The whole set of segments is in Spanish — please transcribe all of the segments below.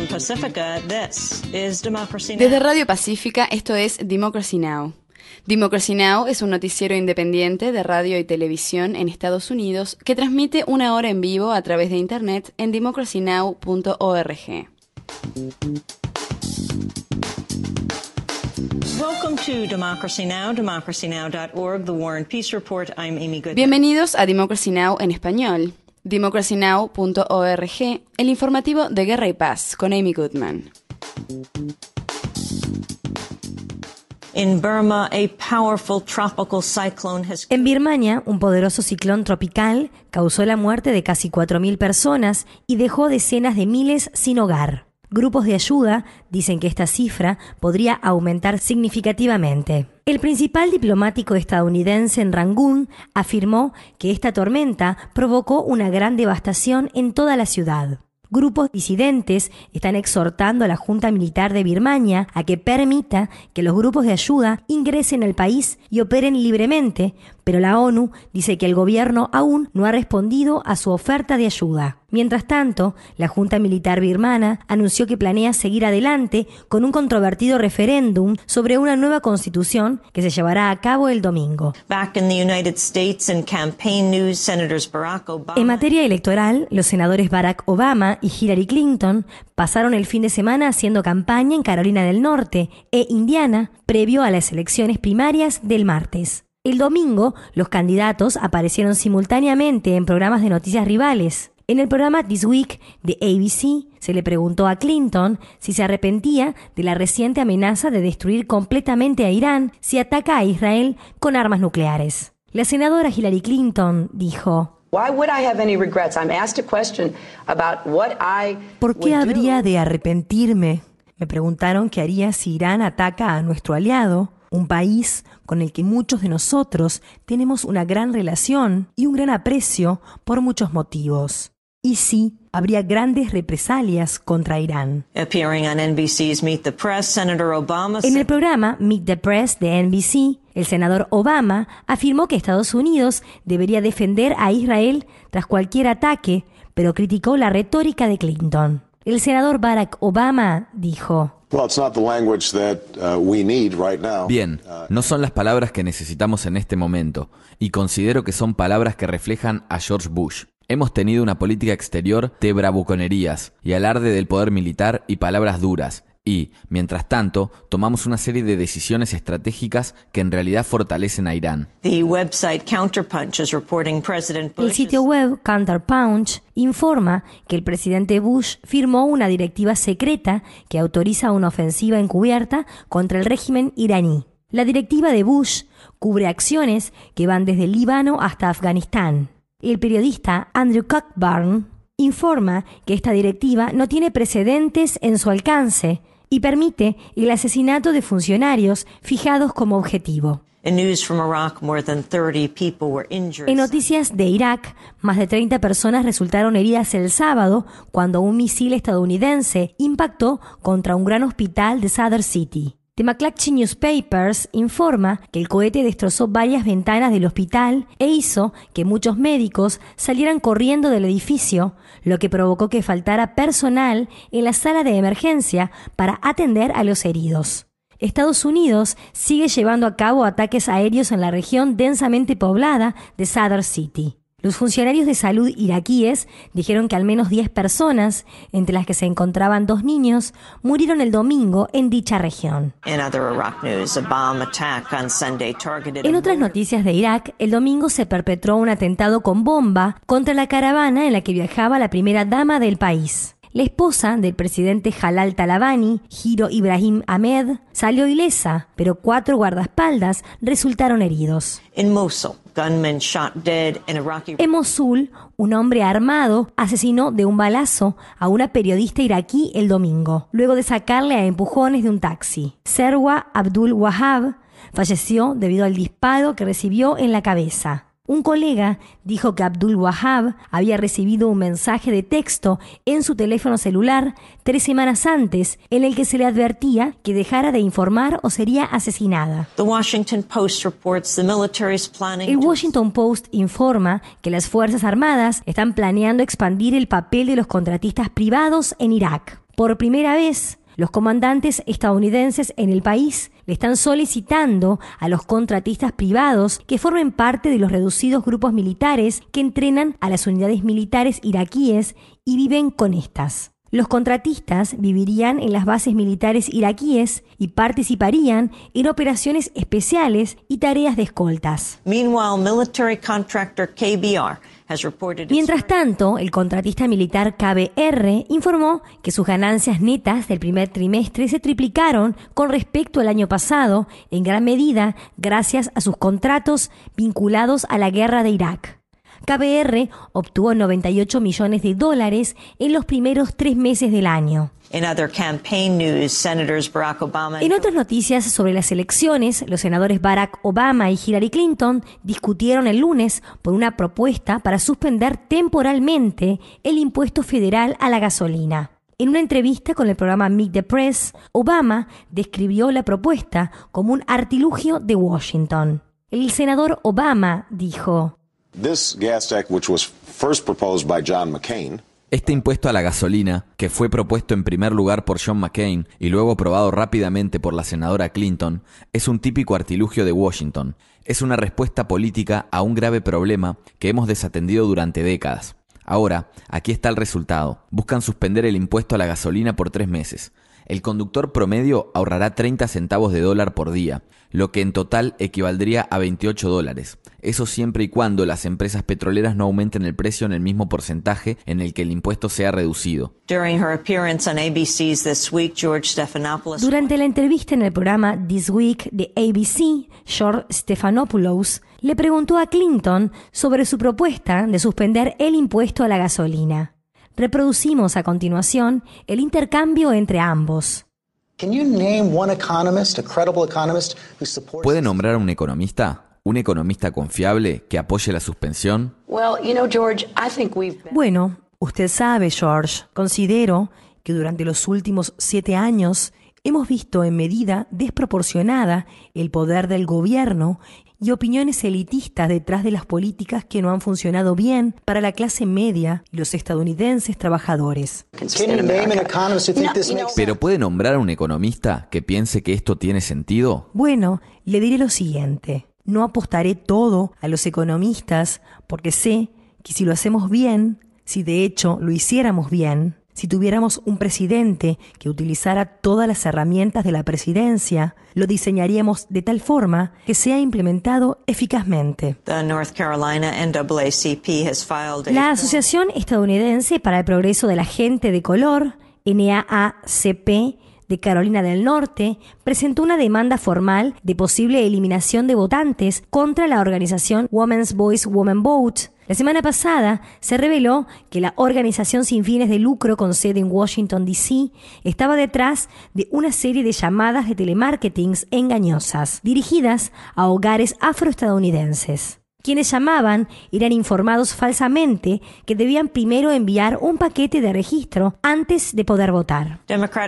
Pacifica, this is Democracy Now! Desde Radio Pacífica, esto es Democracy Now! Democracy Now! Es un noticiero independiente de radio y televisión en Estados Unidos que transmite 1 hora en vivo a través de internet en democracynow.org. Welcome to Democracy Now!, democracynow.org, The War and Peace Report. I'm Amy Goodman. Bienvenidos a Democracy Now! En español. democracynow.org, el informativo de Guerra y Paz, con Amy Goodman. In Burma, a powerful tropical cyclone has... En Birmania, un poderoso ciclón tropical causó la muerte de casi 4.000 personas y dejó decenas de miles sin hogar. Grupos de ayuda dicen que esta cifra podría aumentar significativamente. El principal diplomático estadounidense en Rangún afirmó que esta tormenta provocó una gran devastación en toda la ciudad. Grupos disidentes están exhortando a la Junta Militar de Birmania a que permita que los grupos de ayuda ingresen al país y operen libremente, pero la ONU dice que el gobierno aún no ha respondido a su oferta de ayuda. Mientras tanto, la Junta Militar birmana anunció que planea seguir adelante con un controvertido referéndum sobre una nueva constitución que se llevará a cabo el domingo. Back in the United States, in campaign news, Senators Barack Obama... En materia electoral, los senadores Barack Obama y Hillary Clinton pasaron el fin de semana haciendo campaña en Carolina del Norte e Indiana previo a las elecciones primarias del martes. El domingo, los candidatos aparecieron simultáneamente en programas de noticias rivales. En el programa This Week de ABC se le preguntó a Clinton si se arrepentía de la reciente amenaza de destruir completamente a Irán si ataca a Israel con armas nucleares. La senadora Hillary Clinton dijo: ¿Por qué habría de arrepentirme? Me preguntaron qué haría si Irán ataca a nuestro aliado, un país con el que muchos de nosotros tenemos una gran relación y un gran aprecio por muchos motivos. Y sí, habría grandes represalias contra Irán. Appearing on NBC's Meet the Press, Senator Obama... En el programa Meet the Press de NBC, el senador Obama afirmó que Estados Unidos debería defender a Israel tras cualquier ataque, pero criticó la retórica de Clinton. El senador Barack Obama dijo: Bien, no son las palabras que necesitamos en este momento, y considero que son palabras que reflejan a George Bush. Hemos tenido una política exterior de bravuconerías y alarde del poder militar y palabras duras, y, mientras tanto, tomamos una serie de decisiones estratégicas que en realidad fortalecen a Irán. The website Counterpunch is reporting President Bush... El sitio web Counterpunch informa que el presidente Bush firmó una directiva secreta que autoriza una ofensiva encubierta contra el régimen iraní. La directiva de Bush cubre acciones que van desde el Líbano hasta Afganistán. El periodista Andrew Cockburn informa que esta directiva no tiene precedentes en su alcance y permite el asesinato de funcionarios fijados como objetivo. In news from Iraq, more than 30 people were injured. En noticias de Irak, más de 30 personas resultaron heridas el sábado cuando un misil estadounidense impactó contra un gran hospital de Sadr City. The McClatchy Newspapers informa que el cohete destrozó varias ventanas del hospital e hizo que muchos médicos salieran corriendo del edificio, lo que provocó que faltara personal en la sala de emergencia para atender a los heridos. Estados Unidos sigue llevando a cabo ataques aéreos en la región densamente poblada de Sadr City. Los funcionarios de salud iraquíes dijeron que al menos 10 personas, entre las que se encontraban 2 niños, murieron el domingo en dicha región. En otras noticias de Irak, el domingo se perpetró un atentado con bomba contra la caravana en la que viajaba la primera dama del país. La esposa del presidente Jalal Talabani, Hiro Ibrahim Ahmed, salió ilesa, pero 4 guardaespaldas resultaron heridos. En Mosul, un hombre armado asesinó de un balazo a una periodista iraquí el domingo, luego de sacarle a empujones de un taxi. Serwa Abdul Wahab falleció debido al disparo que recibió en la cabeza. Un colega dijo que Abdul Wahab había recibido un mensaje de texto en su teléfono celular 3 semanas antes en el que se le advertía que dejara de informar o sería asesinada. El Washington Post informa que las Fuerzas Armadas están planeando expandir el papel de los contratistas privados en Irak. Por primera vez, los comandantes estadounidenses en el país le están solicitando a los contratistas privados que formen parte de los reducidos grupos militares que entrenan a las unidades militares iraquíes y viven con estas. Los contratistas vivirían en las bases militares iraquíes y participarían en operaciones especiales y tareas de escoltas. Meanwhile, military contractor KBR has reported. Mientras tanto, el contratista militar KBR informó que sus ganancias netas del primer trimestre se triplicaron con respecto al año pasado, en gran medida gracias a sus contratos vinculados a la guerra de Irak. KBR obtuvo $98 millones en los primeros 3 meses del año. In other campaign news, Senators Barack Obama. En otras noticias sobre las elecciones, los senadores Barack Obama y Hillary Clinton discutieron el lunes por una propuesta para suspender temporalmente el impuesto federal a la gasolina. En una entrevista con el programa Meet the Press, Obama describió la propuesta como un artilugio de Washington. El senador Obama dijo: This gas tax, which was first proposed by John McCain. Este impuesto a la gasolina, que fue propuesto en primer lugar por John McCain y luego aprobado rápidamente por la senadora Clinton, es un típico artilugio de Washington. Es una respuesta política a un grave problema que hemos desatendido durante décadas. Ahora, aquí está el resultado. Buscan suspender el impuesto a la gasolina por 3 meses. El conductor promedio ahorrará 30 centavos de dólar por día, lo que en total equivaldría a $28. Eso siempre y cuando las empresas petroleras no aumenten el precio en el mismo porcentaje en el que el impuesto sea reducido. Durante la entrevista en el programa This Week de ABC, George Stephanopoulos le preguntó a Clinton sobre su propuesta de suspender el impuesto a la gasolina. Reproducimos a continuación el intercambio entre ambos. ¿Puede nombrar a un economista? ¿Un economista confiable que apoye la suspensión? Bueno, usted sabe, George, considero que durante los últimos 7 años hemos visto en medida desproporcionada el poder del gobierno y opiniones elitistas detrás de las políticas que no han funcionado bien para la clase media y los estadounidenses trabajadores. ¿Pero puede nombrar a un economista que piense que esto tiene sentido? Bueno, le diré lo siguiente. No apostaré todo a los economistas porque sé que si lo hacemos bien, si de hecho lo hiciéramos bien, si tuviéramos un presidente que utilizara todas las herramientas de la presidencia, lo diseñaríamos de tal forma que sea implementado eficazmente. La Asociación Estadounidense para el Progreso de la Gente de Color, NAACP, de Carolina del Norte, presentó una demanda formal de posible eliminación de votantes contra la organización Women's Voice Women Vote. La semana pasada se reveló que la organización sin fines de lucro con sede en Washington, D.C., estaba detrás de una serie de llamadas de telemarketing engañosas dirigidas a hogares afroestadounidenses. Quienes llamaban eran informados falsamente que debían primero enviar un paquete de registro antes de poder votar.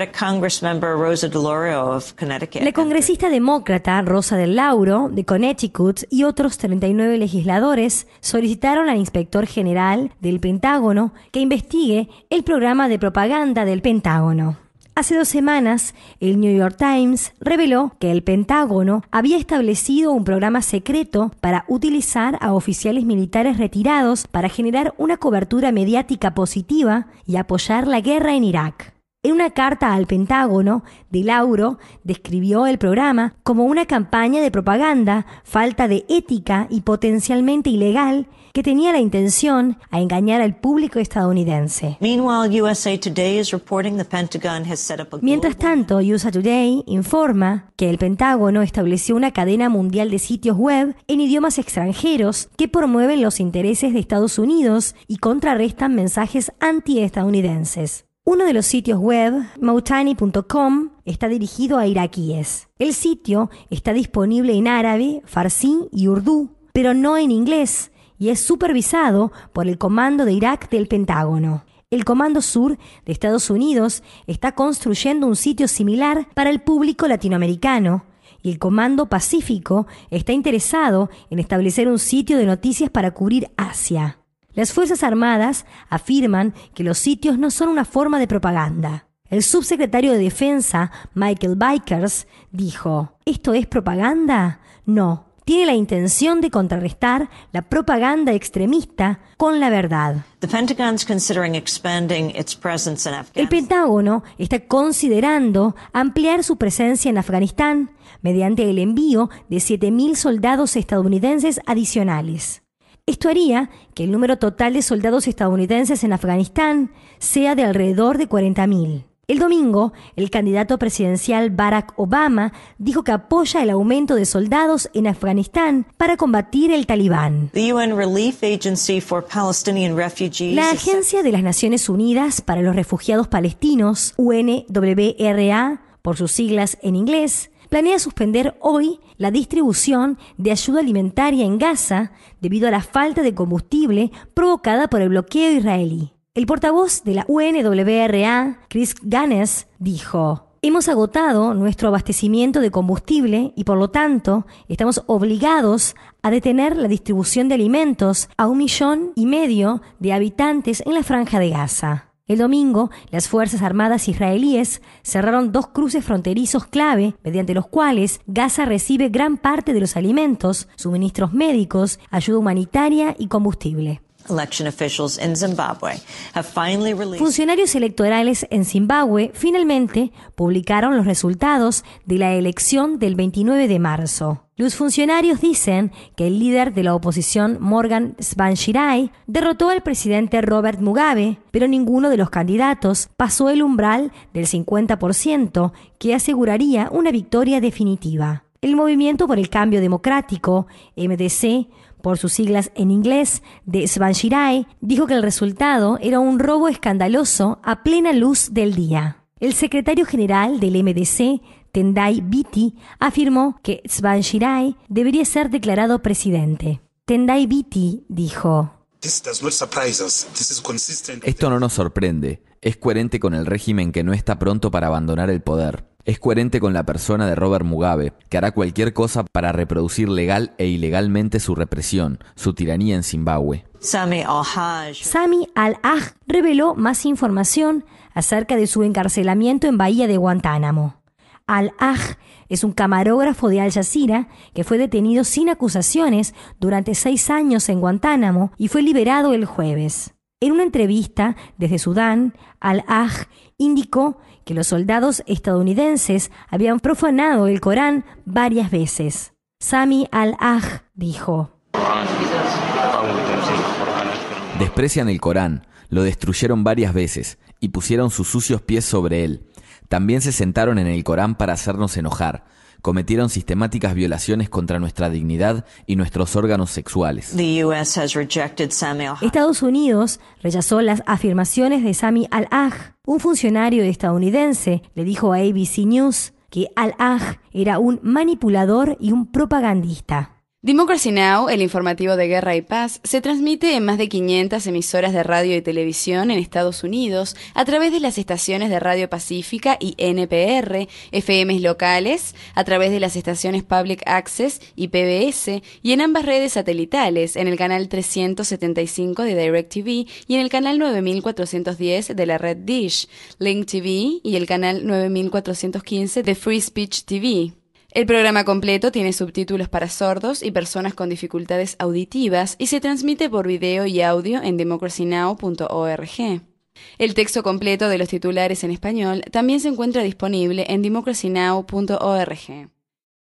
La congresista demócrata Rosa del Lauro, de Connecticut, y otros 39 legisladores solicitaron al inspector general del Pentágono que investigue el programa de propaganda del Pentágono. Hace 2 semanas, el New York Times reveló que el Pentágono había establecido un programa secreto para utilizar a oficiales militares retirados para generar una cobertura mediática positiva y apoyar la guerra en Irak. En una carta al Pentágono, De Lauro describió el programa como una campaña de propaganda, falta de ética y potencialmente ilegal que tenía la intención a engañar al público estadounidense. Mientras tanto, USA Today informa que el Pentágono estableció una cadena mundial de sitios web en idiomas extranjeros que promueven los intereses de Estados Unidos y contrarrestan mensajes anti-estadounidenses. Uno de los sitios web, Mawtani.com, está dirigido a iraquíes. El sitio está disponible en árabe, farsí y urdú, pero no en inglés, y es supervisado por el Comando de Irak del Pentágono. El Comando Sur de Estados Unidos está construyendo un sitio similar para el público latinoamericano, y el Comando Pacífico está interesado en establecer un sitio de noticias para cubrir Asia. Las Fuerzas Armadas afirman que los sitios no son una forma de propaganda. El subsecretario de Defensa, Michael Vickers, dijo: ¿esto es propaganda? No. Tiene la intención de contrarrestar la propaganda extremista con la verdad. El Pentágono está considerando ampliar su presencia en Afganistán mediante el envío de 7.000 soldados estadounidenses adicionales. Esto haría que el número total de soldados estadounidenses en Afganistán sea de alrededor de 40.000. El domingo, el candidato presidencial Barack Obama dijo que apoya el aumento de soldados en Afganistán para combatir el Talibán. La Agencia de las Naciones Unidas para los Refugiados Palestinos, UNWRA, por sus siglas en inglés, planea suspender hoy la distribución de ayuda alimentaria en Gaza debido a la falta de combustible provocada por el bloqueo israelí. El portavoz de la UNWRA, Chris Gaines, dijo: hemos agotado nuestro abastecimiento de combustible y por lo tanto estamos obligados a detener la distribución de alimentos a 1,5 millones de habitantes en la Franja de Gaza. El domingo, las Fuerzas Armadas israelíes cerraron 2 cruces fronterizos clave mediante los cuales Gaza recibe gran parte de los alimentos, suministros médicos, ayuda humanitaria y combustible. Funcionarios electorales en Zimbabue finalmente publicaron los resultados de la elección del 29 de marzo. Los funcionarios dicen que el líder de la oposición, Morgan Tsvangirai, derrotó al presidente Robert Mugabe, pero ninguno de los candidatos pasó el umbral del 50% que aseguraría una victoria definitiva. El Movimiento por el Cambio Democrático, MDC, por sus siglas en inglés, de Tsvangirai, dijo que el resultado era un robo escandaloso a plena luz del día. El secretario general del MDC, Tendai Biti, afirmó que Tsvangirai debería ser declarado presidente. Tendai Biti dijo: esto no nos sorprende. Es coherente con el régimen que no está pronto para abandonar el poder. Es coherente con la persona de Robert Mugabe, que hará cualquier cosa para reproducir legal e ilegalmente su represión, su tiranía en Zimbabue. Sami al-Haj reveló más información acerca de su encarcelamiento en Bahía de Guantánamo. Al-Haj es un camarógrafo de Al Jazeera que fue detenido sin acusaciones durante 6 años en Guantánamo y fue liberado el jueves. En una entrevista desde Sudán, Al-Haj indicó que los soldados estadounidenses habían profanado el Corán varias veces. Sami al-Haj dijo: desprecian el Corán, lo destruyeron varias veces y pusieron sus sucios pies sobre él. También se sentaron en el Corán para hacernos enojar. Cometieron sistemáticas violaciones contra nuestra dignidad y nuestros órganos sexuales. Estados Unidos rechazó las afirmaciones de Sami al-Haj. Un funcionario estadounidense le dijo a ABC News que al-Haj era un manipulador y un propagandista. Democracy Now!, el informativo de Guerra y Paz, se transmite en más de 500 emisoras de radio y televisión en Estados Unidos a través de las estaciones de Radio Pacífica y NPR, FMs locales, a través de las estaciones Public Access y PBS, y en ambas redes satelitales, en el canal 375 de DirecTV y en el canal 9410 de la red Dish, Link TV y el canal 9415 de Free Speech TV. El programa completo tiene subtítulos para sordos y personas con dificultades auditivas y se transmite por video y audio en democracynow.org. El texto completo de los titulares en español también se encuentra disponible en democracynow.org.